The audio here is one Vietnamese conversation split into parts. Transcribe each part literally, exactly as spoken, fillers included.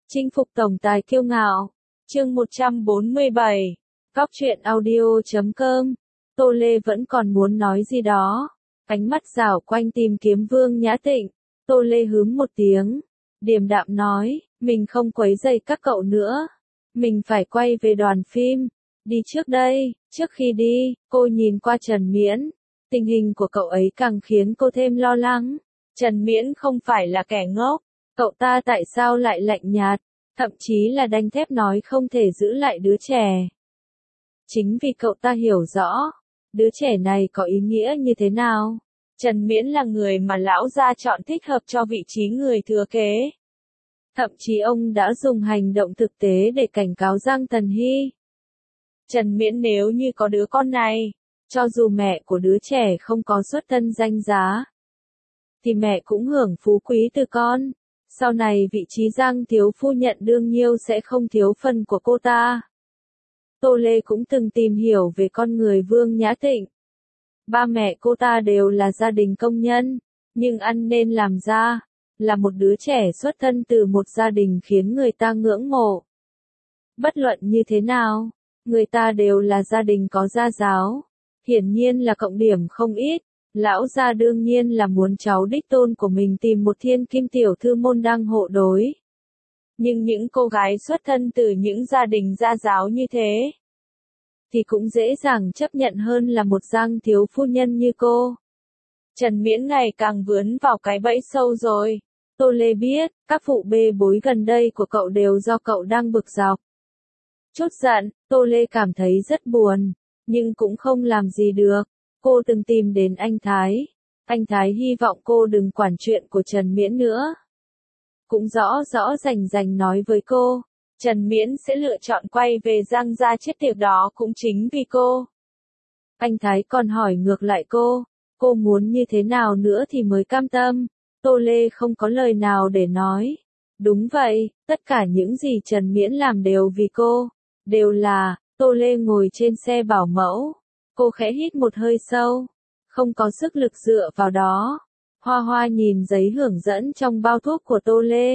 Chinh phục tổng tài kiêu ngạo. Chương một trăm bốn mươi bảy. Cóc truyện audio chấm com. Tô Lê vẫn còn muốn nói gì đó. Ánh mắt rảo quanh tìm kiếm Vương Nhã Tịnh. Tô Lê hứ một tiếng. Điềm đạm nói, mình không quấy rầy các cậu nữa. Mình phải quay về đoàn phim. Đi trước đây. Trước khi đi, cô nhìn qua Trần Miễn. Tình hình của cậu ấy càng khiến cô thêm lo lắng. Trần Miễn không phải là kẻ ngốc. Cậu ta tại sao lại lạnh nhạt, thậm chí là đanh thép nói không thể giữ lại đứa trẻ. Chính vì cậu ta hiểu rõ, đứa trẻ này có ý nghĩa như thế nào. Trần Miễn là người mà lão gia chọn thích hợp cho vị trí người thừa kế. Thậm chí ông đã dùng hành động thực tế để cảnh cáo Giang Tần Hy. Trần Miễn nếu như có đứa con này, cho dù mẹ của đứa trẻ không có xuất thân danh giá, thì mẹ cũng hưởng phú quý từ con. Sau này vị trí Giang thiếu phu nhận đương nhiêu sẽ không thiếu phần của cô ta. Tô Lê cũng từng tìm hiểu về con người Vương Nhã Tịnh. Ba mẹ cô ta đều là gia đình công nhân, nhưng ăn nên làm ra, là một đứa trẻ xuất thân từ một gia đình khiến người ta ngưỡng mộ. Bất luận như thế nào, người ta đều là gia đình có gia giáo, hiển nhiên là cộng điểm không ít. Lão gia đương nhiên là muốn cháu đích tôn của mình tìm một thiên kim tiểu thư môn đăng hộ đối. Nhưng những cô gái xuất thân từ những gia đình gia giáo như thế, thì cũng dễ dàng chấp nhận hơn là một Giang thiếu phu nhân như cô. Trần Miễn ngày càng vướng vào cái bẫy sâu rồi. Tô Lê biết, các vụ bê bối gần đây của cậu đều do cậu đang bực dọc. Chút giận, Tô Lê cảm thấy rất buồn, nhưng cũng không làm gì được. Cô từng tìm đến anh Thái. Anh Thái hy vọng cô đừng quản chuyện của Trần Miễn nữa. Cũng rõ rõ rành rành nói với cô, Trần Miễn sẽ lựa chọn quay về Giang gia chết tiệt đó cũng chính vì cô. Anh Thái còn hỏi ngược lại cô, cô muốn như thế nào nữa thì mới cam tâm. Tô Lê không có lời nào để nói. Đúng vậy, tất cả những gì Trần Miễn làm đều vì cô. Đều là, Tô Lê ngồi trên xe bảo mẫu. Cô khẽ hít một hơi sâu, không có sức lực dựa vào đó. Hoa Hoa nhìn giấy hướng dẫn trong bao thuốc của Tô Lê.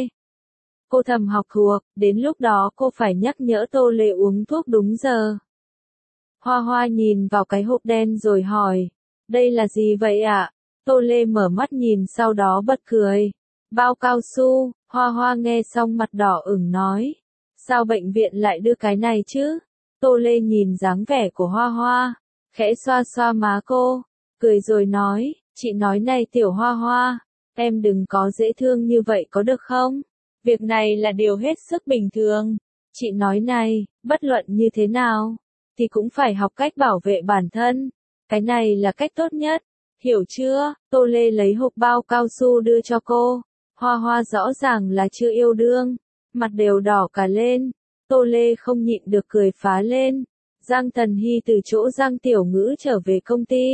Cô thầm học thuộc, đến lúc đó cô phải nhắc nhở Tô Lê uống thuốc đúng giờ. Hoa Hoa nhìn vào cái hộp đen rồi hỏi, đây là gì vậy ạ? Tô Lê mở mắt nhìn sau đó bật cười. Bao cao su. Hoa Hoa nghe xong mặt đỏ ửng nói, sao bệnh viện lại đưa cái này chứ? Tô Lê nhìn dáng vẻ của Hoa Hoa, khẽ xoa xoa má cô, cười rồi nói, chị nói này tiểu Hoa Hoa, em đừng có dễ thương như vậy có được không? Việc này là điều hết sức bình thường. Chị nói này, bất luận như thế nào, thì cũng phải học cách bảo vệ bản thân. Cái này là cách tốt nhất, hiểu chưa? Tô Lê lấy hộp bao cao su đưa cho cô. Hoa Hoa rõ ràng là chưa yêu đương, mặt đều đỏ cả lên. Tô Lê không nhịn được cười phá lên. Giang Tần Hy từ chỗ Giang Tiểu Ngữ trở về công ty.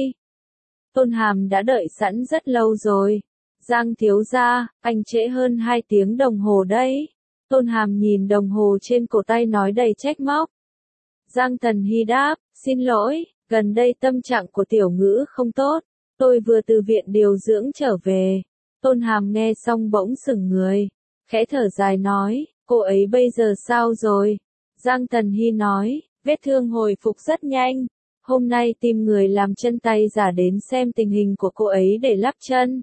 Tôn Hàm đã đợi sẵn rất lâu rồi. Giang thiếu gia, anh trễ hơn hai tiếng đồng hồ đấy. Tôn Hàm nhìn đồng hồ trên cổ tay nói đầy trách móc. Giang Tần Hy đáp, xin lỗi, gần đây tâm trạng của Tiểu Ngữ không tốt. Tôi vừa từ viện điều dưỡng trở về. Tôn Hàm nghe xong bỗng sững người, khẽ thở dài nói, cô ấy bây giờ sao rồi? Giang Tần Hy nói, vết thương hồi phục rất nhanh. Hôm nay tìm người làm chân tay giả đến xem tình hình của cô ấy để lắp chân.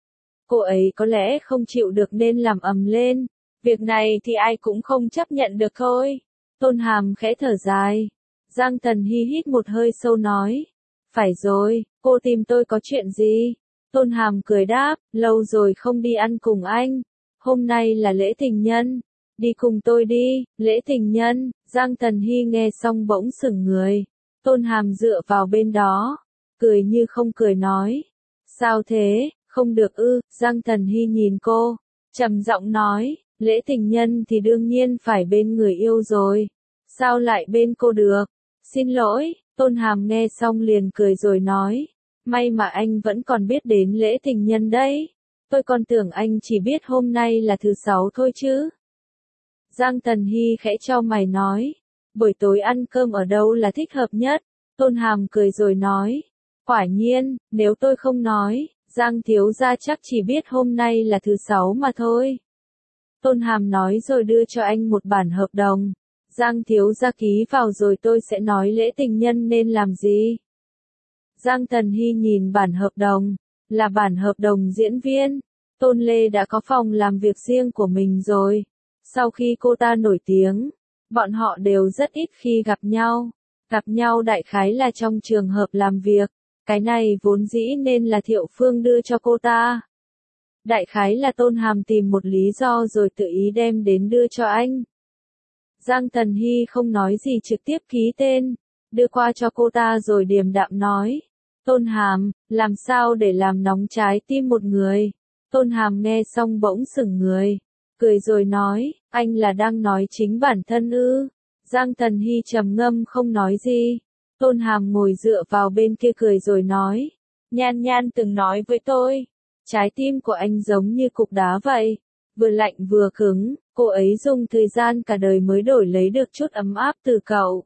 Cô ấy có lẽ không chịu được nên làm ầm lên. Việc này thì ai cũng không chấp nhận được thôi. Tôn Hàm khẽ thở dài. Giang Tần Hy hít một hơi sâu nói. Phải rồi, cô tìm tôi có chuyện gì? Tôn Hàm cười đáp, lâu rồi không đi ăn cùng anh. Hôm nay là lễ tình nhân. Đi cùng tôi đi, lễ tình nhân. Giang Tần Hy nghe xong bỗng sững người. Tôn Hàm dựa vào bên đó, cười như không cười nói. Sao thế, không được ư? Giang Tần Hy nhìn cô, trầm giọng nói, lễ tình nhân thì đương nhiên phải bên người yêu rồi. Sao lại bên cô được? Xin lỗi. Tôn Hàm nghe xong liền cười rồi nói. May mà anh vẫn còn biết đến lễ tình nhân đấy. Tôi còn tưởng anh chỉ biết hôm nay là thứ sáu thôi chứ. Giang Tần Hy khẽ chau mày nói. Buổi tối ăn cơm ở đâu là thích hợp nhất? Tôn Hàm cười rồi nói. Quả nhiên, nếu tôi không nói, Giang thiếu gia chắc chỉ biết hôm nay là thứ sáu mà thôi. Tôn Hàm nói rồi đưa cho anh một bản hợp đồng. Giang thiếu gia ký vào rồi tôi sẽ nói lễ tình nhân nên làm gì. Giang Tần Hy nhìn bản hợp đồng, là bản hợp đồng diễn viên. Tôn Lê đã có phòng làm việc riêng của mình rồi. Sau khi cô ta nổi tiếng, bọn họ đều rất ít khi gặp nhau. Gặp nhau đại khái là trong trường hợp làm việc. Cái này vốn dĩ nên là Thiệu Phương đưa cho cô ta. Đại khái là Tôn Hàm tìm một lý do rồi tự ý đem đến đưa cho anh. Giang Tần Hy không nói gì trực tiếp ký tên, đưa qua cho cô ta rồi điềm đạm nói. Tôn Hàm, làm sao để làm nóng trái tim một người? Tôn Hàm nghe xong bỗng sững người, cười rồi nói, anh là đang nói chính bản thân ư? Giang Tần Hy trầm ngâm không nói gì. Tôn Hàm ngồi dựa vào bên kia cười rồi nói, Nhan Nhan từng nói với tôi, trái tim của anh giống như cục đá vậy, vừa lạnh vừa cứng, cô ấy dùng thời gian cả đời mới đổi lấy được chút ấm áp từ cậu.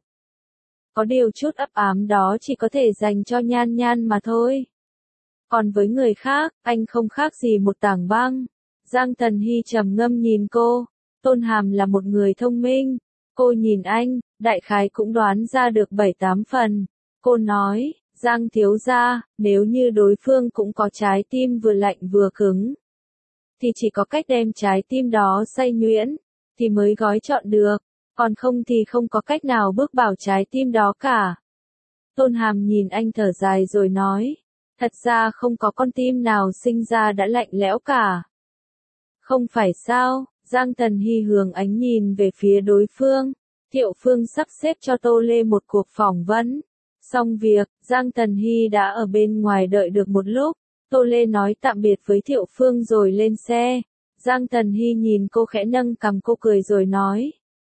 Có điều chút ấp ám đó chỉ có thể dành cho Nhan Nhan mà thôi. Còn với người khác, anh không khác gì một tảng băng. Giang Tần Hy trầm ngâm nhìn cô. Tôn Hàm là một người thông minh. Cô nhìn anh, đại khái cũng đoán ra được bảy tám phần. Cô nói, Giang thiếu gia, nếu như đối phương cũng có trái tim vừa lạnh vừa cứng, thì chỉ có cách đem trái tim đó xay nhuyễn, thì mới gói trọn được. Còn không thì không có cách nào bước vào trái tim đó cả. Tôn Hàm nhìn anh thở dài rồi nói, thật ra không có con tim nào sinh ra đã lạnh lẽo cả. Không phải sao? Giang Tần Hy hướng ánh nhìn về phía đối phương. Thiệu Phương sắp xếp cho Tô Lê một cuộc phỏng vấn. Xong việc, Giang Tần Hy đã ở bên ngoài đợi được một lúc. Tô Lê nói tạm biệt với Thiệu Phương rồi lên xe. Giang Tần Hy nhìn cô khẽ nâng cằm, cô cười rồi nói,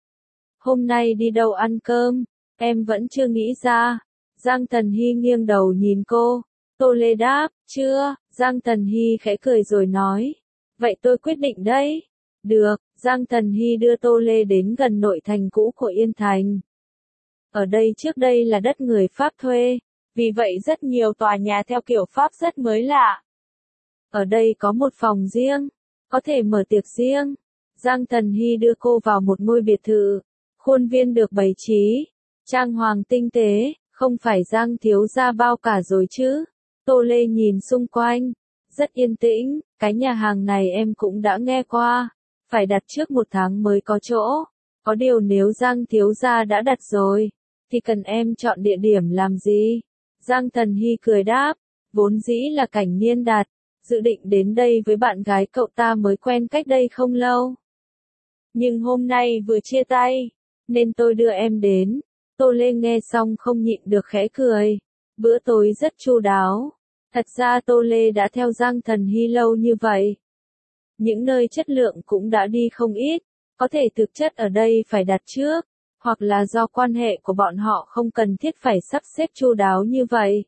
hôm nay đi đâu ăn cơm? Em vẫn chưa nghĩ ra. Giang Tần Hy nghiêng đầu nhìn cô. Tô Lê đáp, chưa. Giang Tần Hy khẽ cười rồi nói, vậy tôi quyết định đấy. Được. Giang Tần Hy đưa Tô Lê đến gần nội thành cũ của Yên Thành. Ở đây trước đây là đất người Pháp thuê, vì vậy rất nhiều tòa nhà theo kiểu Pháp rất mới lạ. Ở đây có một phòng riêng, có thể mở tiệc riêng. Giang Tần Hy đưa cô vào một ngôi biệt thự. Khuôn viên được bày trí, trang hoàng tinh tế, không phải Giang thiếu gia bao cả rồi chứ. Tô Lê nhìn xung quanh, rất yên tĩnh, cái nhà hàng này em cũng đã nghe qua, phải đặt trước một tháng mới có chỗ. Có điều nếu Giang thiếu gia đã đặt rồi, thì cần em chọn địa điểm làm gì? Giang Tần Hy cười đáp, vốn dĩ là Cảnh Niên đặt, dự định đến đây với bạn gái cậu ta mới quen cách đây không lâu. Nhưng hôm nay vừa chia tay, nên tôi đưa em đến. Tô Lê nghe xong không nhịn được khẽ cười. Bữa tối rất chu đáo. Thật ra Tô Lê đã theo Giang Tần Hy lâu như vậy. Những nơi chất lượng cũng đã đi không ít. Có thể thực chất ở đây phải đặt trước, hoặc là do quan hệ của bọn họ không cần thiết phải sắp xếp chu đáo như vậy.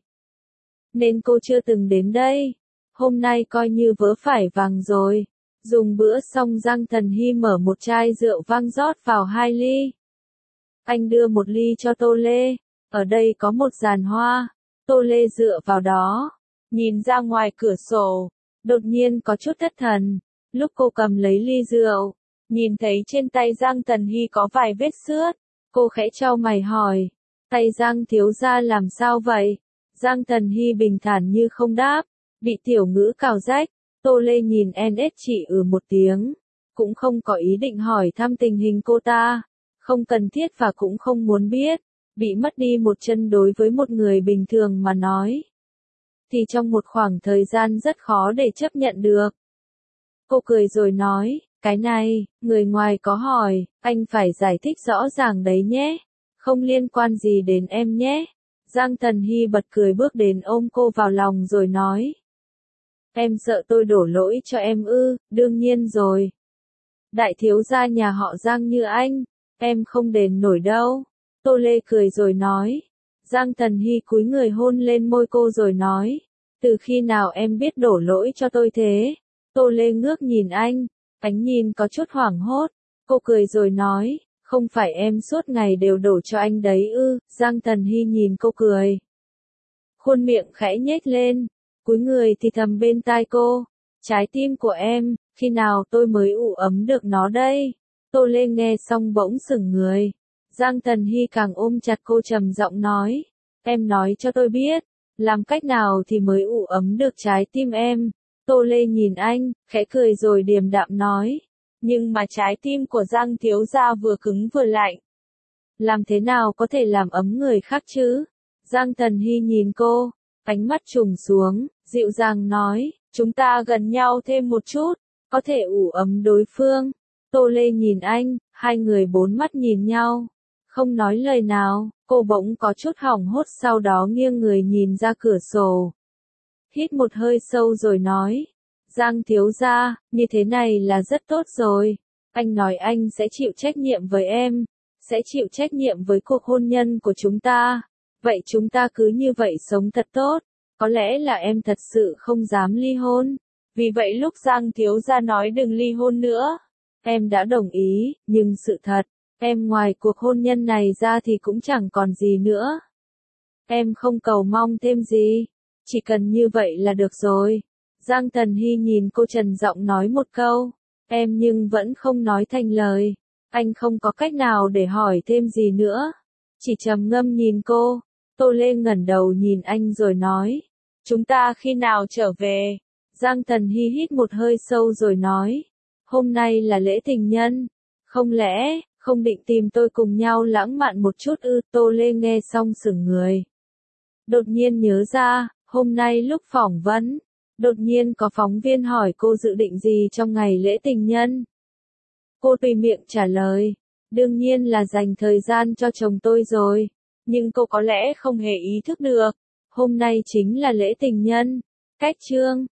Nên cô chưa từng đến đây. Hôm nay coi như vớ phải vàng rồi. Dùng bữa xong Giang Tần Hy mở một chai rượu vang rót vào hai ly. Anh đưa một ly cho Tô Lê. Ở đây có một giàn hoa. Tô Lê dựa vào đó, nhìn ra ngoài cửa sổ. Đột nhiên có chút thất thần. Lúc cô cầm lấy ly rượu, nhìn thấy trên tay Giang Tần Hy có vài vết xước. Cô khẽ chau mày hỏi, tay Giang thiếu gia làm sao vậy? Giang Tần Hy bình thản như không đáp, bị tiểu ngữ cào rách. Tô Lê nhìn en ét chỉ ừ một tiếng, cũng không có ý định hỏi thăm tình hình cô ta, không cần thiết và cũng không muốn biết. Bị mất đi một chân đối với một người bình thường mà nói, thì trong một khoảng thời gian rất khó để chấp nhận được. Cô cười rồi nói, cái này, người ngoài có hỏi, anh phải giải thích rõ ràng đấy nhé, không liên quan gì đến em nhé. Giang Tần Hy bật cười bước đến ôm cô vào lòng rồi nói, em sợ tôi đổ lỗi cho em ư? Đương nhiên rồi. Đại thiếu gia nhà họ Giang như anh, em không đền nổi đâu. Tô Lê cười rồi nói. Giang Tần Hy cúi người hôn lên môi cô rồi nói, từ khi nào em biết đổ lỗi cho tôi thế? Tô Lê ngước nhìn anh, ánh nhìn có chút hoảng hốt. Cô cười rồi nói, không phải em suốt ngày đều đổ cho anh đấy ư? Giang Tần Hy nhìn cô cười, khuôn miệng khẽ nhếch lên, cúi người thì thầm bên tai cô, trái tim của em, Khi nào tôi mới ủ ấm được nó đây? Tô Lê nghe xong bỗng sững người. Giang Thần Hy càng ôm chặt cô trầm giọng nói. Em nói cho tôi biết, làm cách nào thì mới ủ ấm được trái tim em? Tô Lê nhìn anh, khẽ cười rồi điềm đạm nói. Nhưng mà trái tim của Giang thiếu gia vừa cứng vừa lạnh. Làm thế nào có thể làm ấm người khác chứ? Giang Thần Hy nhìn cô, ánh mắt trùng xuống, dịu dàng nói, chúng ta gần nhau thêm một chút, có thể ủ ấm đối phương. Tô Lê nhìn anh, hai người bốn mắt nhìn nhau, không nói lời nào, cô bỗng có chút hoảng hốt sau đó nghiêng người nhìn ra cửa sổ. Hít một hơi sâu rồi nói, Giang thiếu gia, như thế này là rất tốt rồi. Anh nói anh sẽ chịu trách nhiệm với em, sẽ chịu trách nhiệm với cuộc hôn nhân của chúng ta. Vậy chúng ta cứ như vậy sống thật tốt. Có lẽ là em thật sự không dám ly hôn. Vì vậy lúc Giang thiếu gia nói đừng ly hôn nữa, em đã đồng ý, nhưng sự thật, em ngoài cuộc hôn nhân này ra thì cũng chẳng còn gì nữa. Em không cầu mong thêm gì, chỉ cần như vậy là được rồi. Giang Thần Hy nhìn cô trầm giọng nói một câu, em nhưng vẫn không nói thành lời. Anh không có cách nào để hỏi thêm gì nữa, chỉ trầm ngâm nhìn cô. Tô Lê ngẩng đầu nhìn anh rồi nói, chúng ta khi nào trở về? Giang Thần Hy hít một hơi sâu rồi nói, hôm nay là lễ tình nhân, không lẽ, không định tìm tôi cùng nhau lãng mạn một chút ư? Tô Lê nghe xong sững người. Đột nhiên nhớ ra, hôm nay lúc phỏng vấn, đột nhiên có phóng viên hỏi cô dự định gì trong ngày lễ tình nhân. Cô tùy miệng trả lời, đương nhiên là dành thời gian cho chồng tôi rồi. Nhưng cô có lẽ không hề ý thức được, hôm nay chính là lễ tình nhân. Cách chương